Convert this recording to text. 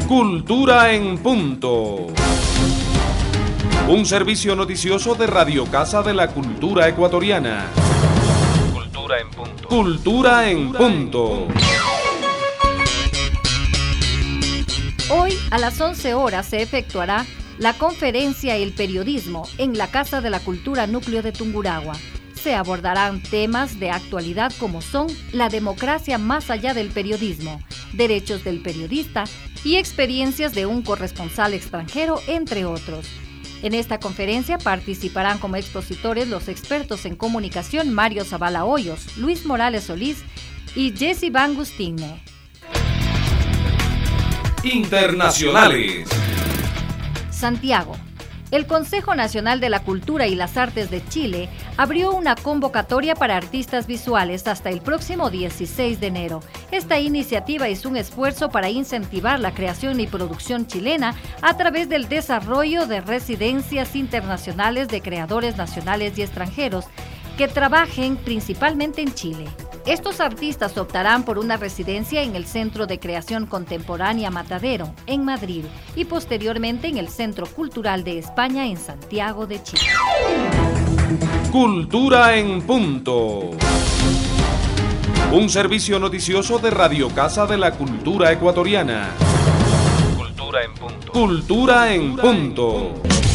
Cultura en Punto. Un servicio noticioso de Radio Casa de la Cultura Ecuatoriana. Cultura en Punto. Cultura en Punto. Hoy a las 11 horas se efectuará la conferencia El periodismo en la Casa de la Cultura Núcleo de Tungurahua. Se abordarán temas de actualidad como son la democracia más allá del periodismo, derechos del periodista y experiencias de un corresponsal extranjero, entre otros. En esta conferencia participarán como expositores los expertos en comunicación Mario Zavala Hoyos, Luis Morales Solís y Jessy Van Gustine. Internacionales. Santiago. El Consejo Nacional de la Cultura y las Artes de Chile abrió una convocatoria para artistas visuales hasta el próximo 16 de enero. Esta iniciativa es un esfuerzo para incentivar la creación y producción chilena a través del desarrollo de residencias internacionales de creadores nacionales y extranjeros que trabajen principalmente en Chile. Estos artistas optarán por una residencia en el Centro de Creación Contemporánea Matadero, en Madrid, y posteriormente en el Centro Cultural de España en Santiago de Chile. Cultura en Punto. Un servicio noticioso de Radio Casa de la Cultura Ecuatoriana. Cultura en Punto. Cultura en Punto.